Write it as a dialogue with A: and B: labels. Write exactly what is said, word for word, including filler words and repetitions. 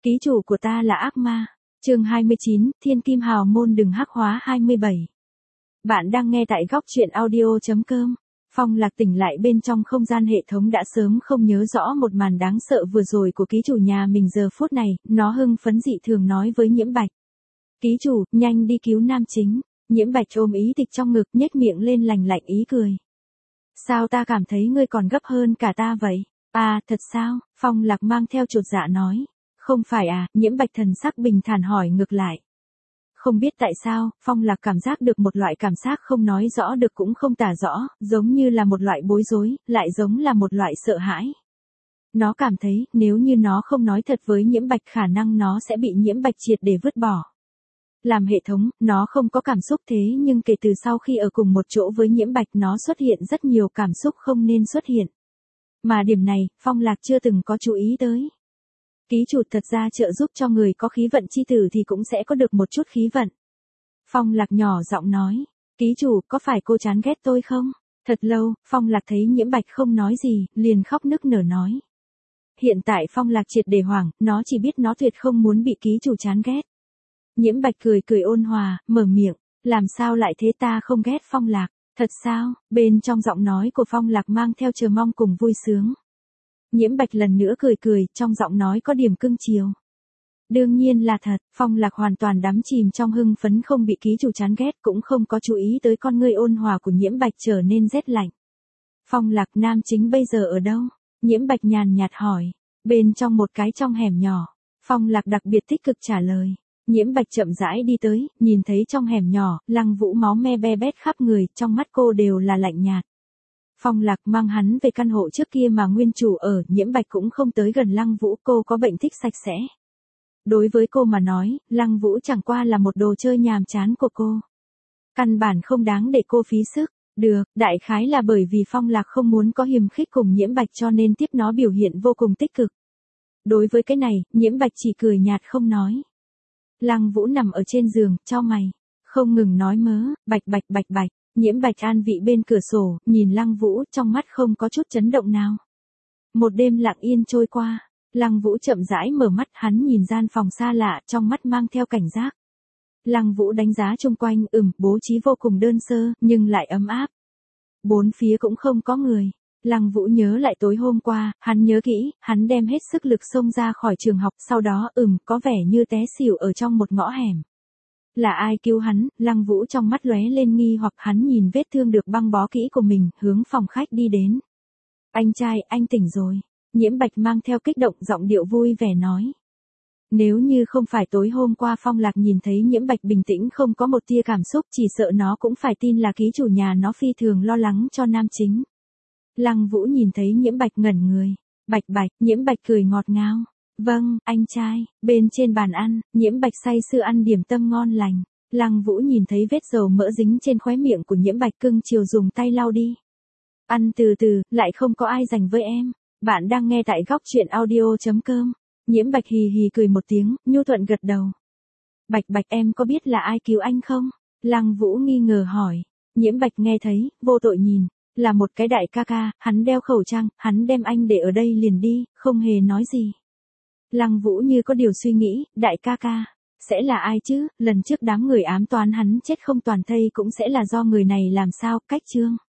A: Ký chủ của ta là ác ma. Chương hai mươi chín, Thiên Kim Hào môn đừng hắc hóa hai mươi bảy. Bạn đang nghe tại góc truyện audio chấm com. Phong Lạc tỉnh lại bên trong không gian hệ thống đã sớm không nhớ rõ một màn đáng sợ vừa rồi của ký chủ nhà mình giờ phút này, nó hưng phấn dị thường nói với Nhiễm Bạch. Ký chủ, nhanh đi cứu nam chính. Nhiễm Bạch ôm ý tịch trong ngực nhếch miệng lên lành lạnh ý cười. Sao ta cảm thấy ngươi còn gấp hơn cả ta vậy? À, thật sao? Phong Lạc mang theo chột dạ nói. Không phải à, Nhiễm Bạch thần sắc bình thản hỏi ngược lại. Không biết tại sao, Phong Lạc cảm giác được một loại cảm giác không nói rõ được cũng không tả rõ, giống như là một loại bối rối, lại giống là một loại sợ hãi. Nó cảm thấy, nếu như nó không nói thật với Nhiễm Bạch khả năng nó sẽ bị Nhiễm Bạch triệt để vứt bỏ. Làm hệ thống, nó không có cảm xúc thế nhưng kể từ sau khi ở cùng một chỗ với Nhiễm Bạch nó xuất hiện rất nhiều cảm xúc không nên xuất hiện. Mà điểm này, Phong Lạc chưa từng có chú ý tới. Ký chủ thật ra trợ giúp cho người có khí vận chi tử thì cũng sẽ có được một chút khí vận. Phong Lạc nhỏ giọng nói, ký chủ có phải cô chán ghét tôi không? Thật lâu, Phong Lạc thấy Nhiễm Bạch không nói gì, liền khóc nức nở nói. Hiện tại Phong Lạc triệt để hoảng, nó chỉ biết nó tuyệt không muốn bị ký chủ chán ghét. Nhiễm Bạch cười cười ôn hòa, mở miệng, làm sao lại thế ta không ghét Phong Lạc, thật sao? Bên trong giọng nói của Phong Lạc mang theo chờ mong cùng vui sướng. Nhiễm Bạch lần nữa cười cười, trong giọng nói có điểm cưng chiều. Đương nhiên là thật, Phong Lạc hoàn toàn đắm chìm trong hưng phấn không bị ký chủ chán ghét cũng không có chú ý tới con ngươi ôn hòa của Nhiễm Bạch trở nên rét lạnh. Phong Lạc nam chính bây giờ ở đâu? Nhiễm Bạch nhàn nhạt hỏi. Bên trong một cái trong hẻm nhỏ. Phong Lạc đặc biệt tích cực trả lời. Nhiễm Bạch chậm rãi đi tới, nhìn thấy trong hẻm nhỏ, Lăng Vũ máu me be bét khắp người, trong mắt cô đều là lạnh nhạt. Phong Lạc mang hắn về căn hộ trước kia mà nguyên chủ ở, Nhiễm Bạch cũng không tới gần Lăng Vũ, cô có bệnh thích sạch sẽ. Đối với cô mà nói, Lăng Vũ chẳng qua là một đồ chơi nhàm chán của cô. Căn bản không đáng để cô phí sức. Được, đại khái là bởi vì Phong Lạc không muốn có hiềm khích cùng Nhiễm Bạch cho nên tiếp nó biểu hiện vô cùng tích cực. Đối với cái này, Nhiễm Bạch chỉ cười nhạt không nói. Lăng Vũ nằm ở trên giường, chau mày, không ngừng nói mớ, bạch bạch bạch bạch. Nhiễm Bạch an vị bên cửa sổ, nhìn Lăng Vũ, trong mắt không có chút chấn động nào. Một đêm lặng yên trôi qua, Lăng Vũ chậm rãi mở mắt, hắn nhìn gian phòng xa lạ, trong mắt mang theo cảnh giác. Lăng Vũ đánh giá xung quanh, ừm, bố trí vô cùng đơn sơ, nhưng lại ấm áp. Bốn phía cũng không có người. Lăng Vũ nhớ lại tối hôm qua, hắn nhớ kỹ, hắn đem hết sức lực xông ra khỏi trường học, sau đó, ừm, có vẻ như té xỉu ở trong một ngõ hẻm. Là ai cứu hắn? Lăng Vũ trong mắt lóe lên nghi hoặc hắn nhìn vết thương được băng bó kỹ của mình, hướng phòng khách đi đến. Anh trai, anh tỉnh rồi. Nhiễm Bạch mang theo kích động giọng điệu vui vẻ nói. Nếu như không phải tối hôm qua Phong Lạc nhìn thấy Nhiễm Bạch bình tĩnh không có một tia cảm xúc chỉ sợ nó cũng phải tin là ký chủ nhà nó phi thường lo lắng cho nam chính. Lăng Vũ nhìn thấy Nhiễm Bạch ngẩn người. Bạch bạch, Nhiễm Bạch cười ngọt ngào. Vâng, anh trai. Bên trên bàn ăn, Nhiễm Bạch say sưa ăn điểm tâm ngon lành. Lăng Vũ nhìn thấy vết dầu mỡ dính trên khóe miệng của Nhiễm Bạch cưng chiều dùng tay lau đi. Ăn từ từ, lại không có ai dành với em. Bạn đang nghe tại góc truyện audio chấm com. Nhiễm Bạch hì hì cười một tiếng, nhu thuận gật đầu. Bạch bạch em có biết là ai cứu anh không? Lăng Vũ nghi ngờ hỏi. Nhiễm Bạch nghe thấy, vô tội nhìn. Là một cái đại ca ca, hắn đeo khẩu trang, hắn đem anh để ở đây liền đi, không hề nói gì. Lăng Vũ như có điều suy nghĩ, đại ca ca, sẽ là ai chứ, lần trước đám người ám toán hắn chết không toàn thây cũng sẽ là do người này làm sao, cách chương.